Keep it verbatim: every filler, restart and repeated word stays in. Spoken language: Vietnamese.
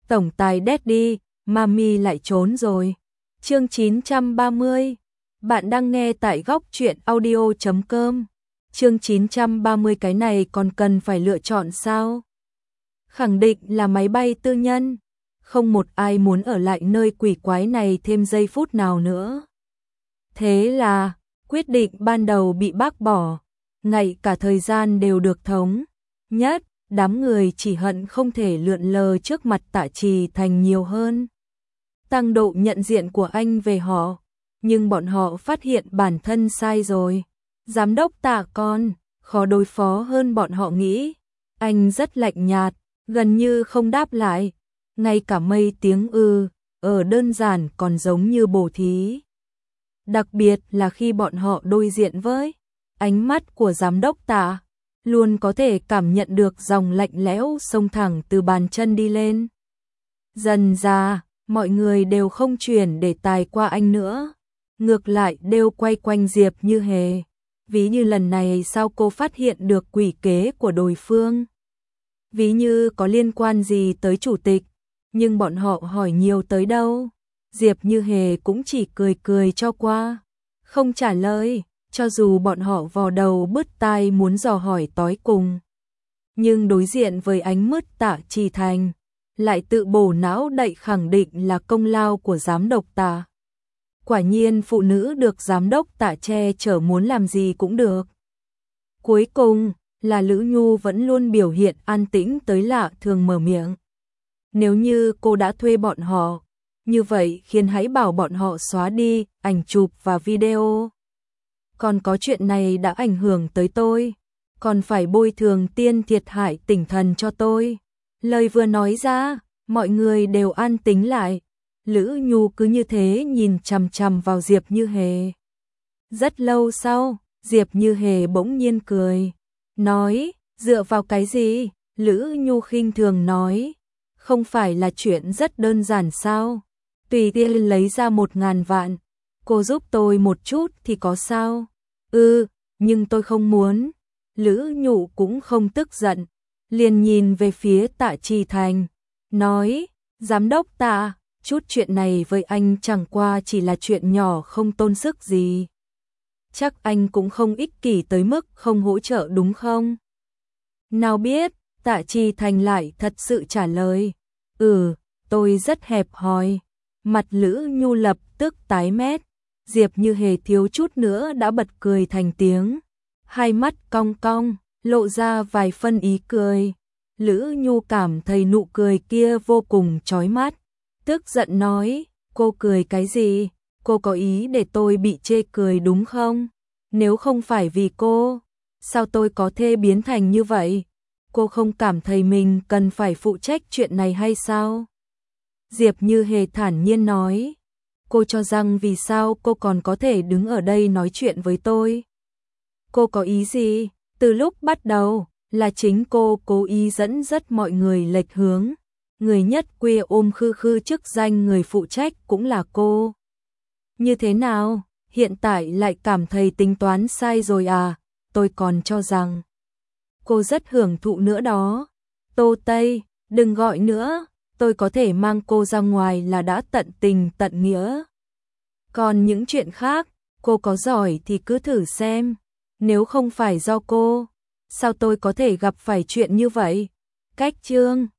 tổng tài Daddy, Mami lại trốn rồi. Chương chín trăm ba mươi. Bạn đang nghe tại góc truyện audio chấm com. Chương chín trăm ba mươi, cái này còn cần phải lựa chọn sao? Khẳng định là máy bay tư nhân. Không một ai muốn ở lại nơi quỷ quái này thêm giây phút nào nữa. Thế là, quyết định ban đầu bị bác bỏ. Ngay cả thời gian đều được thống nhất. Đám người chỉ hận không thể lượn lờ trước mặt Tạ Trì Thành nhiều hơn. Tăng độ nhận diện của anh về họ. Nhưng bọn họ phát hiện bản thân sai rồi. Giám đốc Tạ con, khó đối phó hơn bọn họ nghĩ. Anh rất lạnh nhạt, gần như không đáp lại. Ngay cả mây tiếng ư, ở đơn giản còn giống như bổ thí. Đặc biệt là khi bọn họ đối diện với ánh mắt của giám đốc Tạ, luôn có thể cảm nhận được dòng lạnh lẽo xông thẳng từ bàn chân đi lên. Dần ra, mọi người đều không chuyển đề tài qua anh nữa. Ngược lại đều quay quanh Diệp Như Hề. Ví như lần này sao cô phát hiện được quỷ kế của đối phương. Ví như có liên quan gì tới chủ tịch. Nhưng bọn họ hỏi nhiều tới đâu. Diệp Như Hề cũng chỉ cười cười cho qua. Không trả lời. Cho dù bọn họ vò đầu bứt tai muốn dò hỏi tối cùng. Nhưng đối diện với ánh mắt Tạ Trì Thành, lại tự bổ não đậy khẳng định là công lao của giám đốc Tạ. Quả nhiên phụ nữ được giám đốc Tạ che chở muốn làm gì cũng được. Cuối cùng là Lữ Nhu vẫn luôn biểu hiện an tĩnh tới lạ thường mở miệng. Nếu như cô đã thuê bọn họ, như vậy khiến hãy bảo bọn họ xóa đi ảnh chụp và video. Còn có chuyện này đã ảnh hưởng tới tôi, còn phải bồi thường tiền thiệt hại tinh thần cho tôi. Lời vừa nói ra, mọi người đều an tĩnh lại. Lữ Nhu cứ như thế nhìn chằm chằm vào Diệp Như Hề. Rất lâu sau, Diệp Như Hề bỗng nhiên cười, nói, dựa vào cái gì? Lữ Nhu khinh thường nói, không phải là chuyện rất đơn giản sao? Tùy tiện lấy ra một ngàn vạn, cô giúp tôi một chút thì có sao? Ừ, nhưng tôi không muốn. Lữ Nhu cũng không tức giận, liền nhìn về phía Tạ Trì Thành, nói, giám đốc Tạ, chút chuyện này với anh chẳng qua chỉ là chuyện nhỏ không tôn sức gì. Chắc anh cũng không ích kỷ tới mức không hỗ trợ đúng không? Nào biết, Tạ Trì Thành lại thật sự trả lời, ừ, tôi rất hẹp hòi. Mặt Lữ Nhu lập tức tái mét. Diệp Như Hề thiếu chút nữa đã bật cười thành tiếng. Hai mắt cong cong, lộ ra vài phân ý cười. Lữ Nhu cảm thấy nụ cười kia vô cùng chói mắt. Tức giận nói, cô cười cái gì? Cô có ý để tôi bị chê cười đúng không? Nếu không phải vì cô, sao tôi có thể biến thành như vậy? Cô không cảm thấy mình cần phải phụ trách chuyện này hay sao? Diệp Như Hề thản nhiên nói, cô cho rằng vì sao cô còn có thể đứng ở đây nói chuyện với tôi? Cô có ý gì? Từ lúc bắt đầu, là chính cô cố ý dẫn dắt mọi người lệch hướng. Người nhất quê ôm khư khư chức danh người phụ trách cũng là cô. Như thế nào? Hiện tại lại cảm thấy tính toán sai rồi à? Tôi còn cho rằng cô rất hưởng thụ nữa đó. Tô Tây, đừng gọi nữa. Tôi có thể mang cô ra ngoài là đã tận tình tận nghĩa. Còn những chuyện khác, cô có giỏi thì cứ thử xem. Nếu không phải do cô, sao tôi có thể gặp phải chuyện như vậy? Cách chương